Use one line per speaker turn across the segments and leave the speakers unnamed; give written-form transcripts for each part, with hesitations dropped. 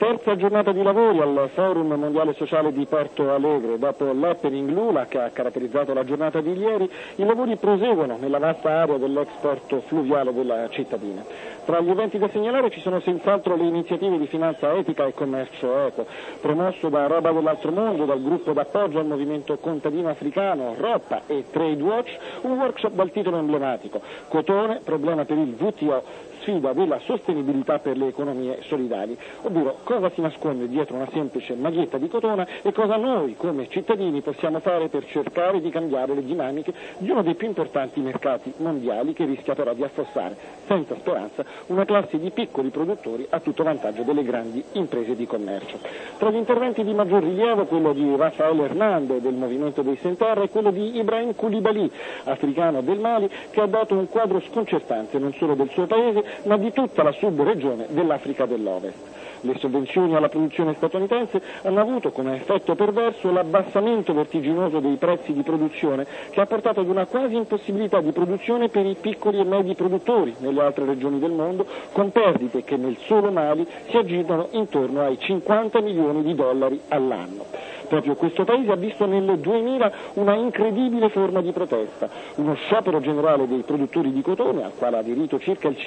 Terza giornata di lavori al Forum Mondiale Sociale di Porto Alegre. Dopo l'happening Lula che ha caratterizzato la giornata di ieri, i lavori proseguono nella vasta area dell'ex-porto fluviale della cittadina. Tra gli eventi da segnalare ci sono senz'altro le iniziative di finanza etica e commercio equo, promosso da Roba dell'Altro Mondo, dal gruppo d'appoggio al movimento contadino africano ROPPA e Trade Watch, un workshop dal titolo emblematico Cotone, problema per il WTO, sfida della sostenibilità per le economie solidali, ovvero cosa si nasconde dietro una semplice maglietta di cotone e cosa noi come cittadini possiamo fare per cercare di cambiare le dinamiche di uno dei più importanti mercati mondiali che rischia però di affossare senza speranza una classe di piccoli produttori a tutto vantaggio delle grandi imprese di commercio. Tra gli interventi di maggior rilievo quello di Rafael Hernandez del movimento dei Sem Terra e quello di Ibrahim Coulibaly, africano del Mali, che ha dato un quadro sconcertante non solo del suo paese ma di tutta la subregione dell'Africa dell'Ovest. Le sovvenzioni alla produzione statunitense hanno avuto come effetto perverso l'abbassamento vertiginoso dei prezzi di produzione, che ha portato ad una quasi impossibilità di produzione per i piccoli e medi produttori nelle altre regioni del mondo, con perdite che nel solo Mali si aggirano intorno ai 50 milioni di dollari all'anno. Proprio questo paese ha visto nel 2000 una incredibile forma di protesta, uno sciopero generale dei produttori di cotone, al quale ha aderito circa il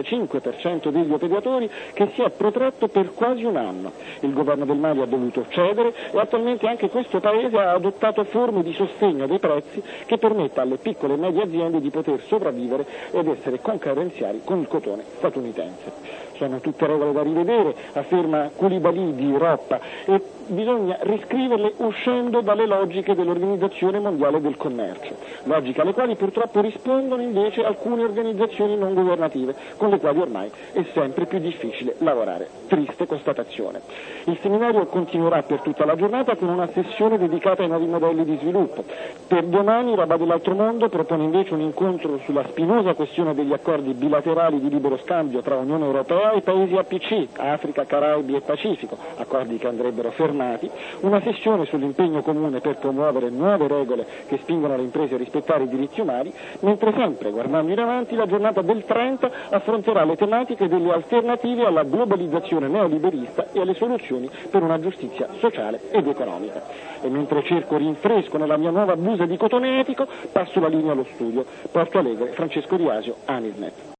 55% degli operatori, che si è protratto per quasi un anno. Il governo del Mali ha dovuto cedere e attualmente anche questo paese ha adottato forme di sostegno dei prezzi che permetta alle piccole e medie aziende di poter sopravvivere ed essere concorrenziali con il cotone statunitense. Sono tutte regole da rivedere, afferma Coulibaly di Roppa, e bisogna riscriverle uscendo dalle logiche dell'Organizzazione Mondiale del Commercio, logiche alle quali purtroppo rispondono invece alcune organizzazioni non governative, con le quali ormai è sempre più difficile lavorare. Triste constatazione. Il seminario continuerà per tutta la giornata con una sessione dedicata ai nuovi modelli di sviluppo. Per domani Roba dell'Altro Mondo propone invece un incontro sulla spinosa questione degli accordi bilaterali di libero scambio tra Unione Europea e paesi APC, Africa, Caraibi e Pacifico, accordi che andrebbero fermati, una sessione sull'impegno comune per promuovere nuove regole che spingono le imprese a rispettare i diritti umani, mentre sempre guardando in avanti la giornata del 30 affronterà le tematiche delle alternative alla globalizzazione neoliberista e alle soluzioni per una giustizia sociale ed economica. E mentre cerco rinfresco nella mia nuova blusa di cotone etico, passo la linea allo studio. Porto Alegre, Francesco Di Asio, Anisnet.